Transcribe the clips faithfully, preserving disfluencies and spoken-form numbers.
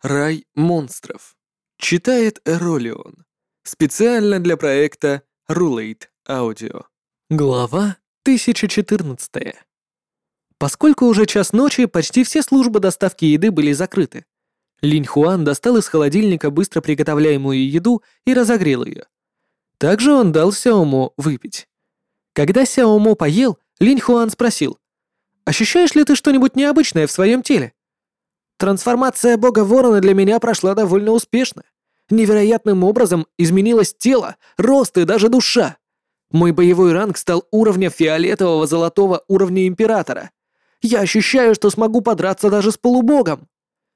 Рай монстров. Читает Эролион. Специально для проекта Rulate Audio. Глава тысяча четырнадцатая. Поскольку уже час ночи, почти все службы доставки еды были закрыты. Линь Хуан достал из холодильника быстро приготовляемую еду и разогрел ее. Также он дал Сяомо выпить. Когда Сяомо поел, Линь Хуан спросил: «Ощущаешь ли ты что-нибудь необычное в своем теле?» «Трансформация бога ворона для меня прошла довольно успешно. Невероятным образом изменилось тело, рост и даже душа. Мой боевой ранг стал уровня фиолетового золотого уровня императора. Я ощущаю, что смогу подраться даже с полубогом».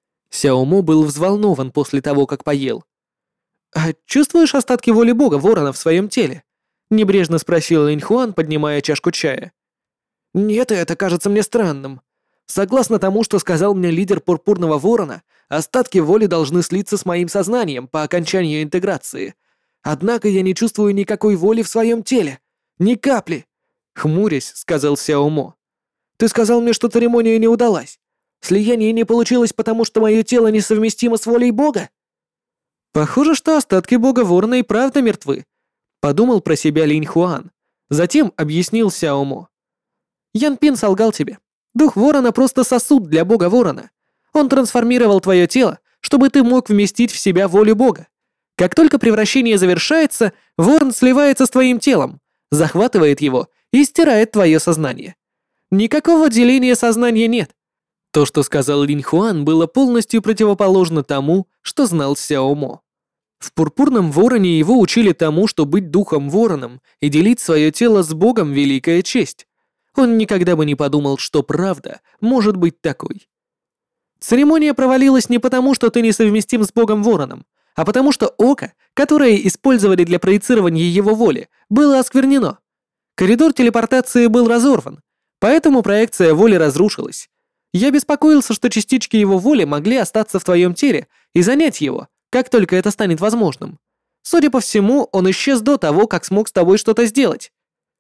Сяомо был взволнован после того, как поел. «А чувствуешь остатки воли бога ворона в своем теле?» — небрежно спросил Линь Хуан, поднимая чашку чая. «Нет, и это кажется мне странным. Согласно тому, что сказал мне лидер Пурпурного Ворона, остатки воли должны слиться с моим сознанием по окончании интеграции. Однако я не чувствую никакой воли в своем теле. Ни капли!» Хмурясь, сказал Сяомо. «Ты сказал мне, что церемония не удалась. Слияние не получилось, потому что мое тело несовместимо с волей бога?» «Похоже, что остатки бога Ворона и правда мертвы», — подумал про себя Линь Хуан. Затем объяснил Сяомо. «Ян Пин солгал тебе. Дух Ворона просто сосуд для бога Ворона. Он трансформировал твое тело, чтобы ты мог вместить в себя волю бога. Как только превращение завершается, Ворон сливается с твоим телом, захватывает его и стирает твое сознание. Никакого деления сознания нет». То, что сказал Линь Хуан, было полностью противоположно тому, что знал Сяомо. В Пурпурном Вороне его учили тому, что быть духом Вороном и делить свое тело с богом — великая честь. Он никогда бы не подумал, что правда может быть такой. Церемония провалилась не потому, что ты несовместим с богом Вороном, а потому что око, которое использовали для проецирования его воли, было осквернено. Коридор телепортации был разорван, поэтому проекция воли разрушилась. Я беспокоился, что частички его воли могли остаться в твоем теле и занять его, как только это станет возможным. Судя по всему, он исчез до того, как смог с тобой что-то сделать».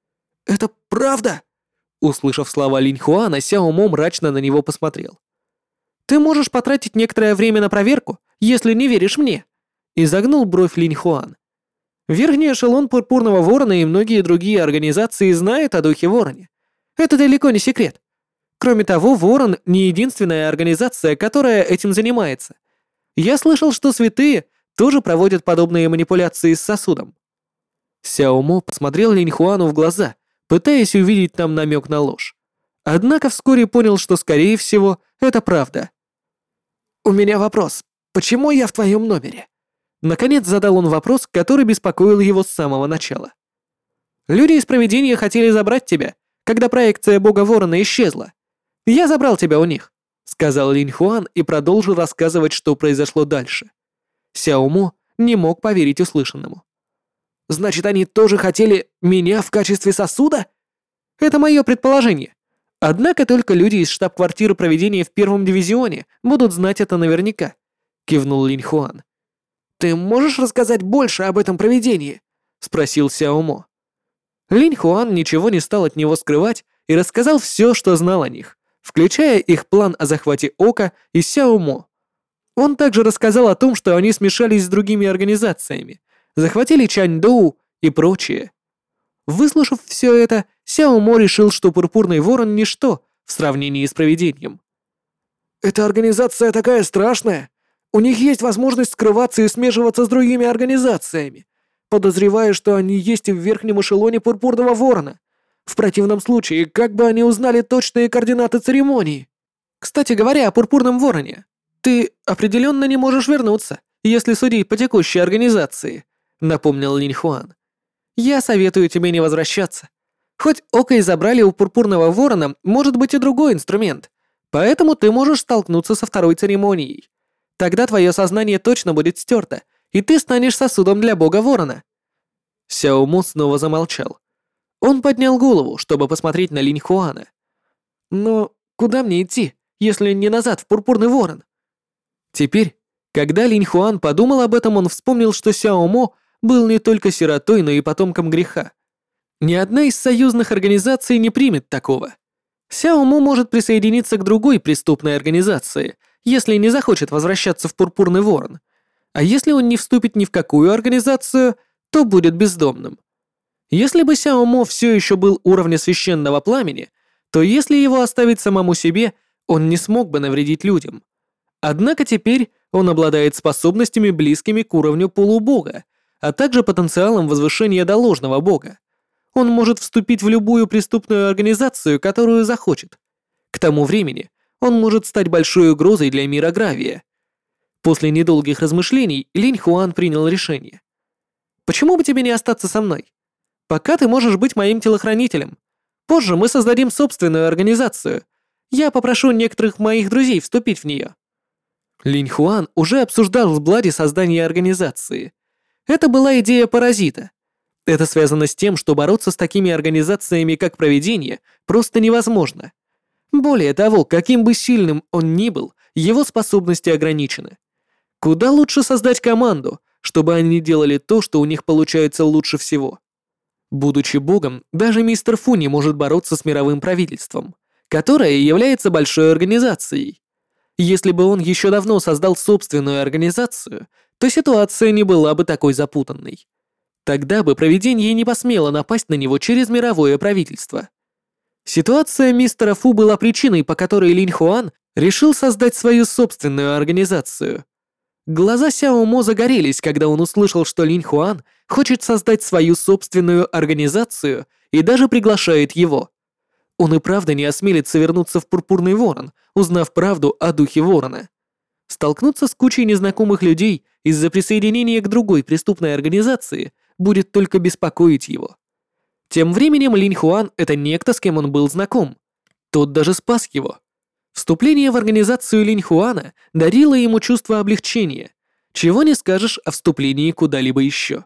«Это правда?» Услышав слова Линь Хуана, Сяомо мрачно на него посмотрел. «Ты можешь потратить некоторое время на проверку, если не веришь мне», — изогнул бровь Линь Хуан. «Верхний эшелон Пурпурного Ворона и многие другие организации знают о Духе Вороне. Это далеко не секрет. Кроме того, Ворон — не единственная организация, которая этим занимается. Я слышал, что святые тоже проводят подобные манипуляции с сосудом». Сяомо посмотрел Линь Хуану в глаза, пытаясь увидеть там намек на ложь. Однако вскоре понял, что, скорее всего, это правда. «У меня вопрос. Почему я в твоем номере?» Наконец задал он вопрос, который беспокоил его с самого начала. «Люди из провидения хотели забрать тебя, когда проекция бога Ворона исчезла. Я забрал тебя у них», — сказал Линь Хуан и продолжил рассказывать, что произошло дальше. Сяомо не мог поверить услышанному. «Значит, они тоже хотели меня в качестве сосуда?» «Это мое предположение. Однако только люди из штаб-квартиры провидения в первом дивизионе будут знать это наверняка», — кивнул Линь Хуан. «Ты можешь рассказать больше об этом провидении?» — спросил Сяомо. Линь Хуан ничего не стал от него скрывать и рассказал все, что знал о них, включая их план о захвате Ока и Сяомо. Он также рассказал о том, что они смешались с другими организациями, захватили Чаньдоу и прочее. Выслушав все это, Сяомо решил, что Пурпурный Ворон — ничто в сравнении с провидением. «Эта организация такая страшная. У них есть возможность скрываться и смешиваться с другими организациями. Подозреваю, что они есть и в верхнем эшелоне Пурпурного Ворона. В противном случае, как бы они узнали точные координаты церемонии? Кстати говоря о Пурпурном Вороне, ты определенно не можешь вернуться, если судить по текущей организации», — напомнил Линь Хуан. «Я советую тебе не возвращаться. Хоть Око и забрали у Пурпурного Ворона, может быть и другой инструмент, поэтому ты можешь столкнуться со второй церемонией. Тогда твое сознание точно будет стерто, и ты станешь сосудом для бога Ворона». Сяомо снова замолчал. Он поднял голову, чтобы посмотреть на Линь Хуана. «Но куда мне идти, если не назад в Пурпурный Ворон?» Теперь, когда Линь Хуан подумал об этом, он вспомнил, что Сяомо был не только сиротой, но и потомком греха. Ни одна из союзных организаций не примет такого. Сяомо может присоединиться к другой преступной организации, если не захочет возвращаться в Пурпурный Ворон. А если он не вступит ни в какую организацию, то будет бездомным. Если бы Сяо Мо все еще был уровня священного пламени, то если его оставить самому себе, он не смог бы навредить людям. Однако теперь он обладает способностями, близкими к уровню полубога, а также потенциалом возвышения до ложного бога. Он может вступить в любую преступную организацию, которую захочет. К тому времени он может стать большой угрозой для мира Гравия. После недолгих размышлений Линь Хуан принял решение. «Почему бы тебе не остаться со мной? Пока ты можешь быть моим телохранителем. Позже мы создадим собственную организацию. Я попрошу некоторых моих друзей вступить в нее». Линь Хуан уже обсуждал с Блади создание организации. Это была идея паразита. Это связано с тем, что бороться с такими организациями, как Провидение, просто невозможно. Более того, каким бы сильным он ни был, его способности ограничены. Куда лучше создать команду, чтобы они делали то, что у них получается лучше всего. Будучи богом, даже мистер Фу не может бороться с мировым правительством, которое является большой организацией. Если бы он еще давно создал собственную организацию, то ситуация не была бы такой запутанной. Тогда бы Провидение не посмело напасть на него через мировое правительство. Ситуация мистера Фу была причиной, по которой Линь Хуан решил создать свою собственную организацию. Глаза Сяо Мо загорелись, когда он услышал, что Линь Хуан хочет создать свою собственную организацию и даже приглашает его. Он и правда не осмелится вернуться в Пурпурный Ворон, узнав правду о Духе Ворона. Столкнуться с кучей незнакомых людей из-за присоединения к другой преступной организации будет только беспокоить его. Тем временем Линь Хуан — это некто, с кем он был знаком. Тот даже спас его. Вступление в организацию Линь Хуана дарило ему чувство облегчения, чего не скажешь о вступлении куда-либо еще.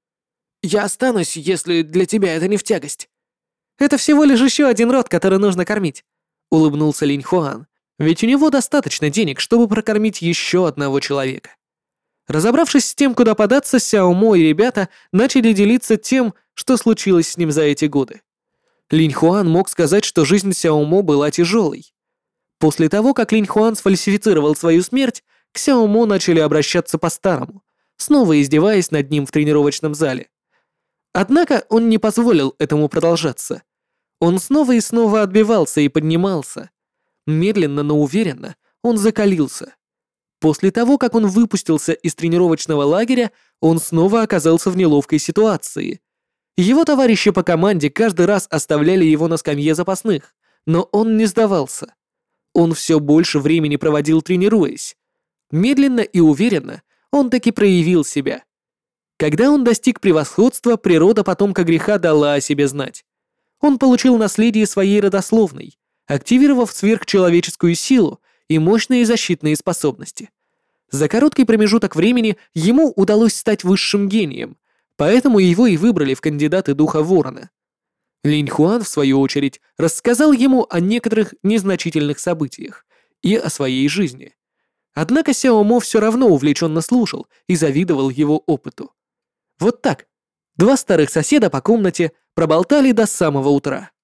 «Я останусь, если для тебя это не в тягость». «Это всего лишь еще один род, который нужно кормить», — улыбнулся Линь Хуан, ведь у него достаточно денег, чтобы прокормить еще одного человека. Разобравшись с тем, куда податься, Сяо Мо и ребята начали делиться тем, что случилось с ним за эти годы. Линь Хуан мог сказать, что жизнь Сяо Мо была тяжелой. После того, как Линь Хуан сфальсифицировал свою смерть, к Сяо Мо начали обращаться по-старому, снова издеваясь над ним в тренировочном зале. Однако он не позволил этому продолжаться. Он снова и снова отбивался и поднимался. Медленно, но уверенно он закалился. После того, как он выпустился из тренировочного лагеря, он снова оказался в неловкой ситуации. Его товарищи по команде каждый раз оставляли его на скамье запасных, но он не сдавался. Он все больше времени проводил тренируясь. Медленно и уверенно он таки проявил себя. Когда он достиг превосходства, природа потомка греха дала о себе знать. Он получил наследие своей родословной, активировав сверхчеловеческую силу и мощные защитные способности. За короткий промежуток времени ему удалось стать высшим гением, поэтому его и выбрали в кандидаты Духа Ворона. Линь Хуан, в свою очередь, рассказал ему о некоторых незначительных событиях и о своей жизни. Однако Сяо Мо все равно увлеченно слушал и завидовал его опыту. Вот так. Два старых соседа по комнате проболтали до самого утра.